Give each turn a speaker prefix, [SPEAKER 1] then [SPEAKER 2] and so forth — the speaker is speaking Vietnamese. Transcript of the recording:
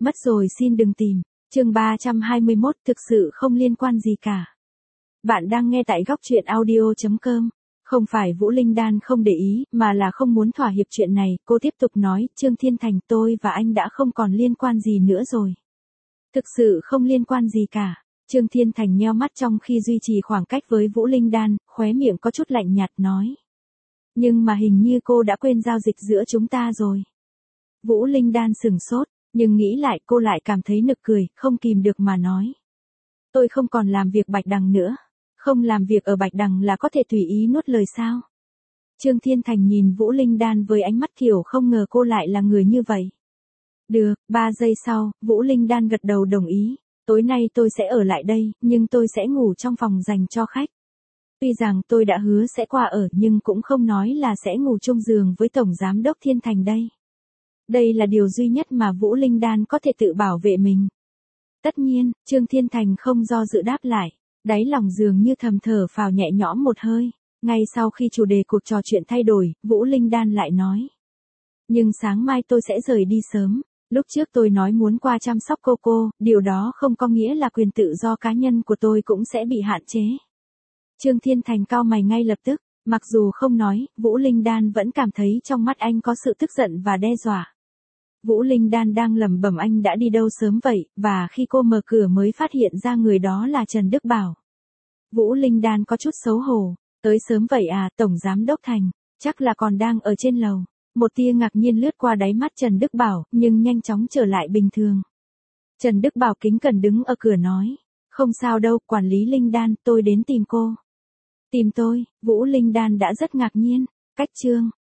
[SPEAKER 1] Mất rồi xin đừng tìm. Chương 321 thực sự không liên quan gì cả. Bạn đang nghe tại góc truyện audio.com. Không phải Vũ Linh Đan không để ý, mà là không muốn thỏa hiệp chuyện này, cô tiếp tục nói, Trương Thiên Thành, tôi và anh đã không còn liên quan gì nữa rồi. Thực sự không liên quan gì cả. Trương Thiên Thành nheo mắt trong khi duy trì khoảng cách với Vũ Linh Đan, khóe miệng có chút lạnh nhạt nói. Nhưng mà hình như cô đã quên giao dịch giữa chúng ta rồi. Vũ Linh Đan sửng sốt, nhưng nghĩ lại cô lại cảm thấy nực cười, không kìm được mà nói. Tôi không còn làm việc Bạch Đằng nữa. Không làm việc ở Bạch Đằng là có thể tùy ý nuốt lời sao? Trương Thiên Thành nhìn Vũ Linh Đan với ánh mắt kiểu không ngờ cô lại là người như vậy. Được, 3 giây sau, Vũ Linh Đan gật đầu đồng ý. Tối nay tôi sẽ ở lại đây, nhưng tôi sẽ ngủ trong phòng dành cho khách. Tuy rằng tôi đã hứa sẽ qua ở nhưng cũng không nói là sẽ ngủ chung giường với Tổng Giám đốc Thiên Thành đây. Đây là điều duy nhất mà Vũ Linh Đan có thể tự bảo vệ mình. Tất nhiên, Trương Thiên Thành không do dự đáp lại. Đáy lòng dường như thầm thở phào nhẹ nhõm một hơi. Ngay sau khi chủ đề cuộc trò chuyện thay đổi, Vũ Linh Đan lại nói. Nhưng sáng mai tôi sẽ rời đi sớm. Lúc trước tôi nói muốn qua chăm sóc cô, điều đó không có nghĩa là quyền tự do cá nhân của tôi cũng sẽ bị hạn chế. Trương Thiên Thành cau mày ngay lập tức, mặc dù không nói, Vũ Linh Đan vẫn cảm thấy trong mắt anh có sự tức giận và đe dọa. Vũ Linh Đan đang lẩm bẩm anh đã đi đâu sớm vậy, và khi cô mở cửa mới phát hiện ra người đó là Trần Đức Bảo. Vũ Linh Đan có chút xấu hổ, tới sớm vậy à, Tổng Giám đốc Thành, chắc là còn đang ở trên lầu. Một tia ngạc nhiên lướt qua đáy mắt Trần Đức Bảo, nhưng nhanh chóng trở lại bình thường. Trần Đức Bảo kính cẩn đứng ở cửa nói, không sao đâu, quản lý Linh Đan, tôi đến tìm cô. Tìm tôi, Vũ Linh Đan đã rất ngạc nhiên, cách Trương